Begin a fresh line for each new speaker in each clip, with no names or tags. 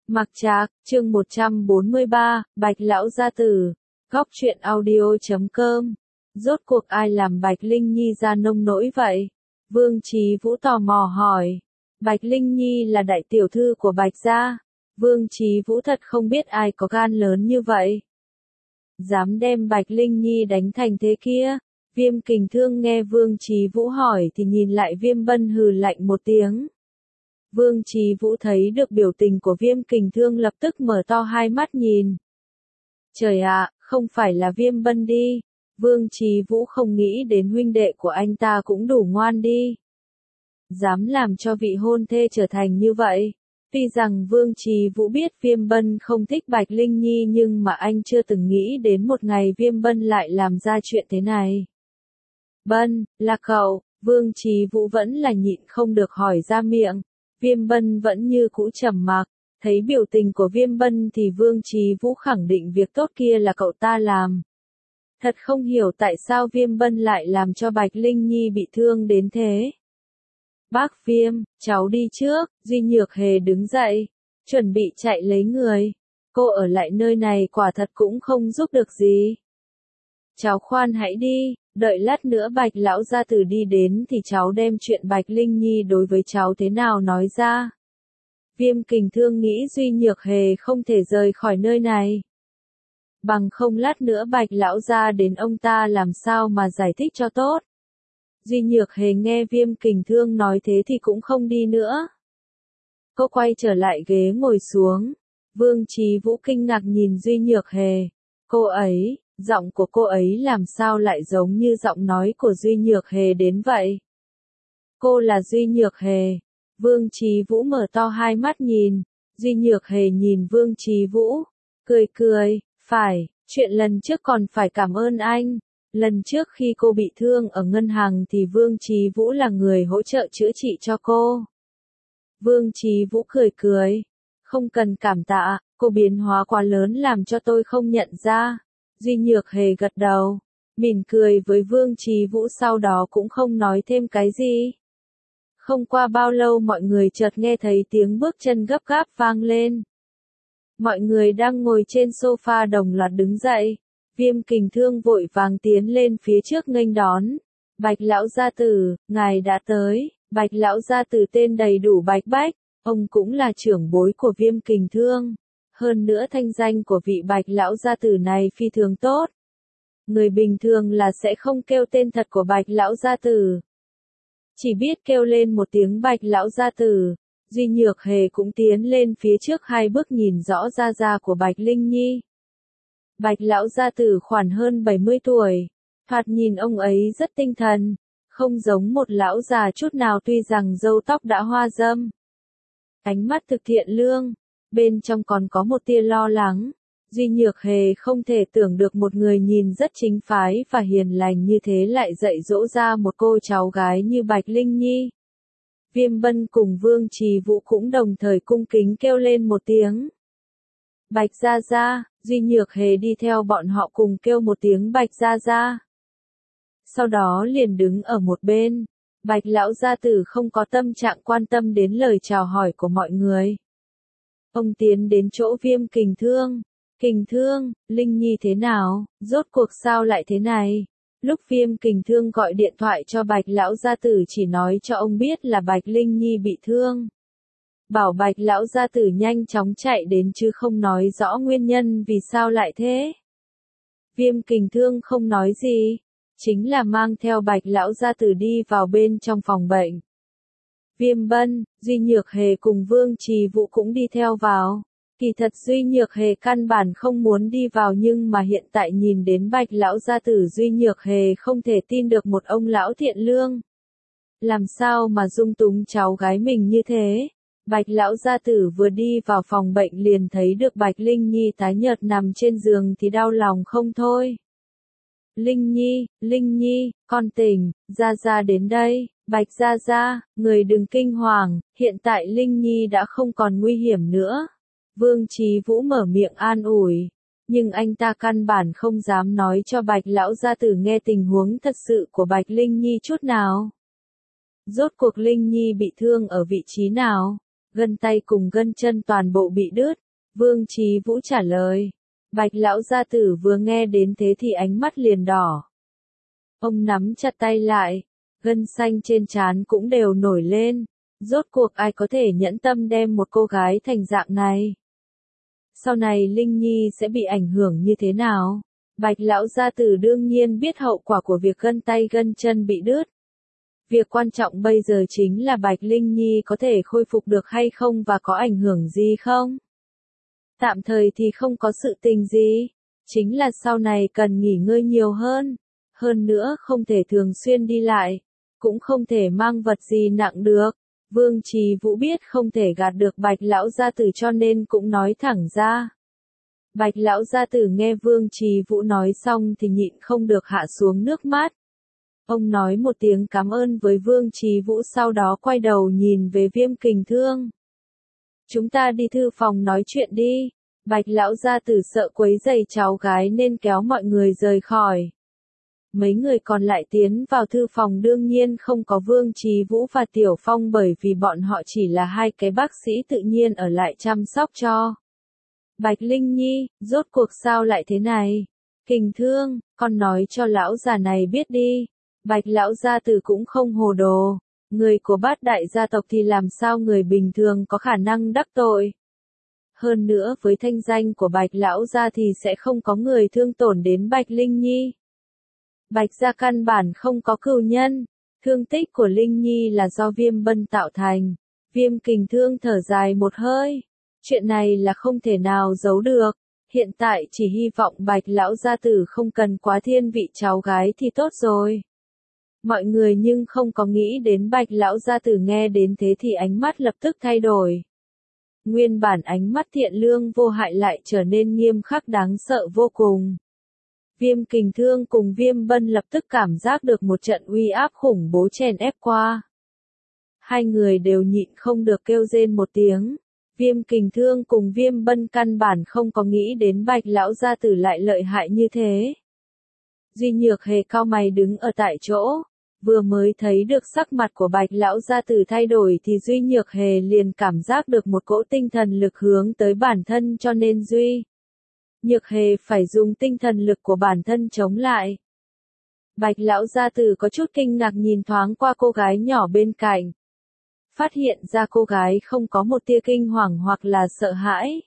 Mặc Trạc, chương 143, Bạch Lão Gia Tử, góc truyện audio.com. Rốt cuộc ai làm Bạch Linh Nhi ra nông nỗi vậy? Vương Chí Vũ tò mò hỏi. Bạch Linh Nhi là đại tiểu thư của Bạch gia. Vương Chí Vũ thật không biết ai có gan lớn như vậy. Dám đem Bạch Linh Nhi đánh thành thế kia. Viêm Kình Thương nghe Vương Chí Vũ hỏi thì nhìn lại Viêm Bân hừ lạnh một tiếng. Vương Chí Vũ thấy được biểu tình của Viêm Kình Thương lập tức mở to hai mắt nhìn. Trời ạ, không phải là Viêm Bân đi. Vương Chí Vũ không nghĩ đến huynh đệ của anh ta cũng đủ ngoan đi. Dám làm cho vị hôn thê trở thành như vậy. Tuy rằng Vương Chí Vũ biết Viêm Bân không thích Bạch Linh Nhi nhưng mà anh chưa từng nghĩ đến một ngày Viêm Bân lại làm ra chuyện thế này. Bân, là cậu, Vương Chí Vũ vẫn là nhịn không được hỏi ra miệng. Viêm Bân vẫn như cũ trầm mặc, thấy biểu tình của Viêm Bân thì Vương Chí Vũ khẳng định việc tốt kia là cậu ta làm. Thật không hiểu tại sao Viêm Bân lại làm cho Bạch Linh Nhi bị thương đến thế. Bác Viêm, cháu đi trước, Duy Nhược Hề đứng dậy, chuẩn bị chạy lấy người. Cô ở lại nơi này quả thật cũng không giúp được gì. Cháu khoan hãy đi, đợi lát nữa Bạch Lão Gia Tử đi đến thì cháu đem chuyện Bạch Linh Nhi đối với cháu thế nào nói ra. Viêm Kình Thương nghĩ Duy Nhược Hề không thể rời khỏi nơi này. Bằng không lát nữa Bạch Lão Gia đến ông ta làm sao mà giải thích cho tốt. Duy Nhược Hề nghe Viêm Kình Thương nói thế thì cũng không đi nữa. Cô quay trở lại ghế ngồi xuống. Vương Chí Vũ kinh ngạc nhìn Duy Nhược Hề. Cô ấy, giọng của cô ấy làm sao lại giống như giọng nói của Duy Nhược Hề đến vậy? Cô là Duy Nhược Hề. Vương Chí Vũ mở to hai mắt nhìn. Duy Nhược Hề nhìn Vương Chí Vũ. Cười cười, phải, chuyện lần trước còn phải cảm ơn anh. Lần trước khi cô bị thương ở ngân hàng thì Vương Chí Vũ là người hỗ trợ chữa trị cho cô. Vương Chí Vũ cười cười. Không cần cảm tạ, cô biến hóa quá lớn làm cho tôi không nhận ra. Duy Nhược Hề gật đầu, mỉm cười với Vương Chí Vũ sau đó cũng không nói thêm cái gì. Không qua bao lâu mọi người chợt nghe thấy tiếng bước chân gấp gáp vang lên. Mọi người đang ngồi trên sofa đồng loạt đứng dậy. Viêm Kình Thương vội vàng tiến lên phía trước nghênh đón. Bạch Lão Gia Tử, ngài đã tới. Bạch Lão Gia Tử tên đầy đủ Bạch Bách, ông cũng là trưởng bối của Viêm Kình Thương. Hơn nữa thanh danh của vị Bạch Lão Gia Tử này phi thường tốt. Người bình thường là sẽ không kêu tên thật của Bạch Lão Gia Tử. Chỉ biết kêu lên một tiếng Bạch Lão Gia Tử. Duy Nhược Hề cũng tiến lên phía trước hai bước nhìn rõ da của Bạch Linh Nhi. Bạch Lão Gia Tử khoảng hơn 70 tuổi. Thoạt nhìn ông ấy rất tinh thần. Không giống một lão già chút nào tuy rằng râu tóc đã hoa râm. Ánh mắt thực thiện lương. Bên trong còn có một tia lo lắng. Duy Nhược Hề không thể tưởng được một người nhìn rất chính phái và hiền lành như thế lại dạy dỗ ra một cô cháu gái như Bạch Linh Nhi. Viêm Bân cùng Vương Chí Vũ cũng đồng thời cung kính kêu lên một tiếng. Bạch Gia Gia, Duy Nhược Hề đi theo bọn họ cùng kêu một tiếng Bạch Gia Gia. Sau đó liền đứng ở một bên. Bạch Lão Gia Tử không có tâm trạng quan tâm đến lời chào hỏi của mọi người. Ông tiến đến chỗ Viêm Kình Thương. Kình Thương, Linh Nhi thế nào, rốt cuộc sao lại thế này? Lúc Viêm Kình Thương gọi điện thoại cho Bạch Lão Gia Tử chỉ nói cho ông biết là Bạch Linh Nhi bị thương. Bảo Bạch Lão Gia Tử nhanh chóng chạy đến chứ không nói rõ nguyên nhân vì sao lại thế. Viêm Kình Thương không nói gì, chính là mang theo Bạch Lão Gia Tử đi vào bên trong phòng bệnh. Viêm Bân, Duy Nhược Hề cùng Vương Chí Vũ cũng đi theo vào. Kỳ thật Duy Nhược Hề căn bản không muốn đi vào nhưng mà hiện tại nhìn đến Bạch Lão Gia Tử Duy Nhược Hề không thể tin được một ông lão thiện lương. Làm sao mà dung túng cháu gái mình như thế? Bạch Lão Gia Tử vừa đi vào phòng bệnh liền thấy được Bạch Linh Nhi tái nhợt nằm trên giường thì đau lòng không thôi. Linh Nhi, con tỉnh, Gia Gia đến đây. Bạch Gia Gia, người đừng kinh hoàng, hiện tại Linh Nhi đã không còn nguy hiểm nữa. Vương Chí Vũ mở miệng an ủi, nhưng anh ta căn bản không dám nói cho Bạch Lão Gia Tử nghe tình huống thật sự của Bạch Linh Nhi chút nào. Rốt cuộc Linh Nhi bị thương ở vị trí nào? Gân tay cùng gân chân toàn bộ bị đứt. Vương Chí Vũ trả lời. Bạch lão gia tử vừa nghe đến thế thì ánh mắt liền đỏ. Ông nắm chặt tay lại, gân xanh trên trán cũng đều nổi lên. Rốt cuộc ai có thể nhẫn tâm đem một cô gái thành dạng này? Sau này Linh Nhi sẽ bị ảnh hưởng như thế nào? Bạch lão gia tử đương nhiên biết hậu quả của việc gân tay gân chân bị đứt. Việc quan trọng bây giờ chính là Bạch Linh Nhi có thể khôi phục được hay không và có ảnh hưởng gì không? Tạm thời thì không có sự tình gì, chính là sau này cần nghỉ ngơi nhiều hơn. Hơn nữa không thể thường xuyên đi lại, cũng không thể mang vật gì nặng được. Vương Chí Vũ biết không thể gạt được Bạch lão gia tử cho nên cũng nói thẳng ra. Bạch lão gia tử nghe Vương Chí Vũ nói xong thì nhịn không được hạ xuống nước mắt. Ông nói một tiếng cảm ơn với Vương Chí Vũ sau đó quay đầu nhìn về Viêm Kình Thương. Chúng ta đi thư phòng nói chuyện đi. Bạch lão gia tử sợ quấy rầy cháu gái nên kéo mọi người rời khỏi. Mấy người còn lại tiến vào thư phòng đương nhiên không có Vương Chí Vũ và Tiểu Phong bởi vì bọn họ chỉ là hai cái bác sĩ tự nhiên ở lại chăm sóc cho. Bạch Linh Nhi, rốt cuộc sao lại thế này? Kình Thương, con nói cho lão già này biết đi. Bạch lão gia tử cũng không hồ đồ. Người của bát đại gia tộc thì làm sao người bình thường có khả năng đắc tội. Hơn nữa với thanh danh của Bạch lão gia thì sẽ không có người thương tổn đến Bạch Linh Nhi. Bạch gia căn bản không có cừu nhân, thương tích của Linh Nhi là do Viêm Bân tạo thành. Viêm Kình Thương thở dài một hơi, chuyện này là không thể nào giấu được, hiện tại chỉ hy vọng Bạch lão gia tử không cần quá thiên vị cháu gái thì tốt rồi. Mọi người nhưng không có nghĩ đến Bạch lão gia tử nghe đến thế thì ánh mắt lập tức thay đổi. Nguyên bản ánh mắt thiện lương vô hại lại trở nên nghiêm khắc đáng sợ vô cùng. Viêm Kình Thương cùng Viêm Bân lập tức cảm giác được một trận uy áp khủng bố chèn ép qua. Hai người đều nhịn không được kêu rên một tiếng. Viêm Kình Thương cùng Viêm Bân căn bản không có nghĩ đến Bạch lão gia tử lại lợi hại như thế. Duy Nhược Hề cau mày đứng ở tại chỗ, vừa mới thấy được sắc mặt của Bạch lão gia tử thay đổi thì Duy Nhược Hề liền cảm giác được một cỗ tinh thần lực hướng tới bản thân cho nên Duy Nhược Hề phải dùng tinh thần lực của bản thân chống lại. Bạch lão gia tử có chút kinh ngạc nhìn thoáng qua cô gái nhỏ bên cạnh. Phát hiện ra cô gái không có một tia kinh hoàng hoặc là sợ hãi.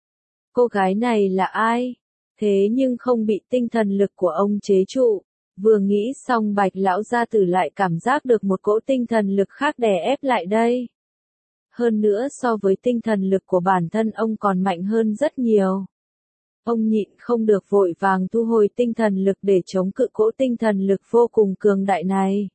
Cô gái này là ai? Thế nhưng không bị tinh thần lực của ông chế trụ. Vừa nghĩ xong Bạch lão gia tử lại cảm giác được một cỗ tinh thần lực khác đè ép lại đây. Hơn nữa so với tinh thần lực của bản thân ông còn mạnh hơn rất nhiều. Ông nhịn không được vội vàng thu hồi tinh thần lực để chống cự cỗ tinh thần lực vô cùng cường đại này.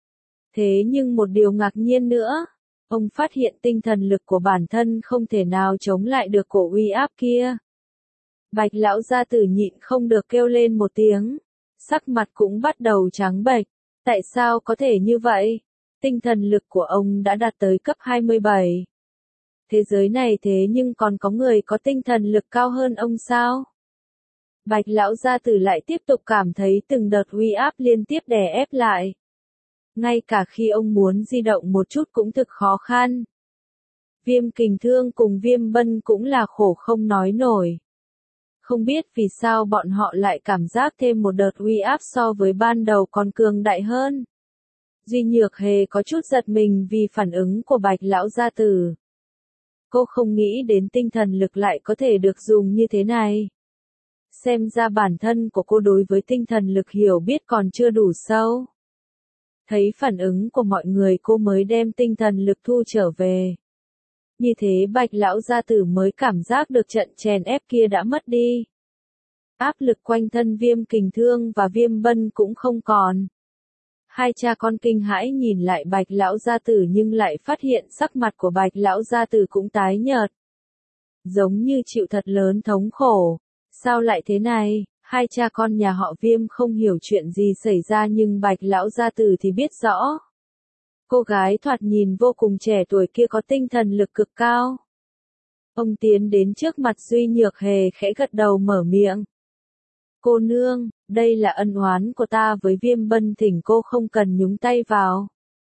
Thế nhưng một điều ngạc nhiên nữa, ông phát hiện tinh thần lực của bản thân không thể nào chống lại được cổ uy áp kia. Bạch lão gia tử nhịn không được kêu lên một tiếng, sắc mặt cũng bắt đầu trắng bệch. Tại sao có thể như vậy? Tinh thần lực của ông đã đạt tới cấp 27. Thế giới này thế nhưng còn có người có tinh thần lực cao hơn ông sao? Bạch lão gia tử lại tiếp tục cảm thấy từng đợt uy áp liên tiếp đè ép lại. Ngay cả khi ông muốn di động một chút cũng thực khó khăn. Viêm Kình Thương cùng Viêm Bân cũng là khổ không nói nổi. Không biết vì sao bọn họ lại cảm giác thêm một đợt uy áp so với ban đầu còn cường đại hơn. Duy Nhược Hề có chút giật mình vì phản ứng của Bạch lão gia tử. Cô không nghĩ đến tinh thần lực lại có thể được dùng như thế này. Xem ra bản thân của cô đối với tinh thần lực hiểu biết còn chưa đủ sâu. Thấy phản ứng của mọi người cô mới đem tinh thần lực thu trở về. Như thế Bạch lão gia tử mới cảm giác được trận chèn ép kia đã mất đi. Áp lực quanh thân Viêm Kình Thương và Viêm Bân cũng không còn. Hai cha con kinh hãi nhìn lại Bạch lão gia tử nhưng lại phát hiện sắc mặt của Bạch lão gia tử cũng tái nhợt. Giống như chịu thật lớn thống khổ. Sao lại thế này? Hai cha con nhà họ Viêm không hiểu chuyện gì xảy ra nhưng Bạch lão gia tử thì biết rõ. Cô gái thoạt nhìn vô cùng trẻ tuổi kia có tinh thần lực cực cao. Ông tiến đến trước mặt Duy Nhược Hề khẽ gật đầu mở miệng. Cô nương, đây là ân oán của ta với Viêm Bân, thỉnh cô không cần nhúng tay vào.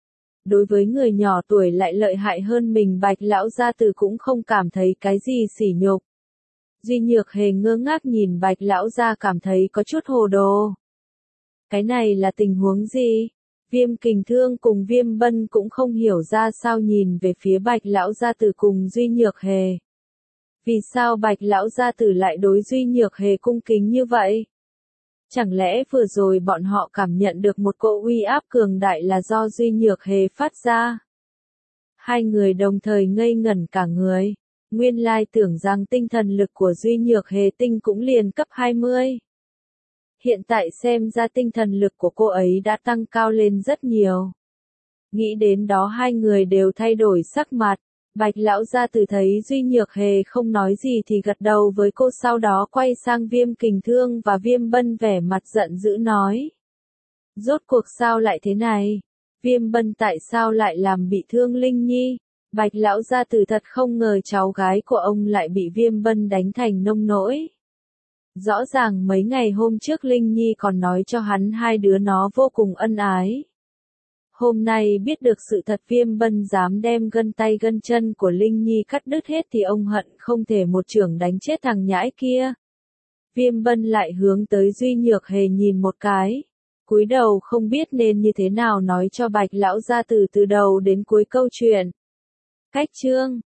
Đối với người nhỏ tuổi lại lợi hại hơn mình, Bạch lão gia tử cũng không cảm thấy cái gì sỉ nhục. Duy Nhược Hề ngơ ngác nhìn Bạch lão gia, cảm thấy có chút hồ đồ. Cái này là tình huống gì? Viêm Kình Thương cùng Viêm Bân cũng không hiểu ra sao, nhìn về phía Bạch lão gia tử cùng Duy Nhược Hề. Vì sao Bạch lão gia tử lại đối Duy Nhược Hề cung kính như vậy? Chẳng lẽ vừa rồi bọn họ cảm nhận được một cỗ uy áp cường đại là do Duy Nhược Hề phát ra? Hai người đồng thời ngây ngẩn cả người. Nguyên lai tưởng rằng tinh thần lực của Duy Nhược Hề tinh cũng liền cấp 20. Hiện tại xem ra tinh thần lực của cô ấy đã tăng cao lên rất nhiều. Nghĩ đến đó hai người đều thay đổi sắc mặt. Bạch lão gia tử thấy Duy Nhược Hề không nói gì thì gật đầu với cô, sau đó quay sang Viêm Kình Thương và Viêm Bân, vẻ mặt giận dữ nói. Rốt cuộc sao lại thế này? Viêm Bân tại sao lại làm bị thương Linh Nhi? Bạch lão gia tử thật không ngờ cháu gái của ông lại bị Viêm Bân đánh thành nông nỗi. Rõ ràng mấy ngày hôm trước Linh Nhi còn nói cho hắn hai đứa nó vô cùng ân ái. Hôm nay biết được sự thật Viêm Bân dám đem gân tay gân chân của Linh Nhi cắt đứt hết thì ông hận không thể một chưởng đánh chết thằng nhãi kia. Viêm Bân lại hướng tới Duy Nhược Hề nhìn một cái. Cúi đầu không biết nên như thế nào nói cho Bạch lão gia tử từ đầu đến cuối câu chuyện. Cách chương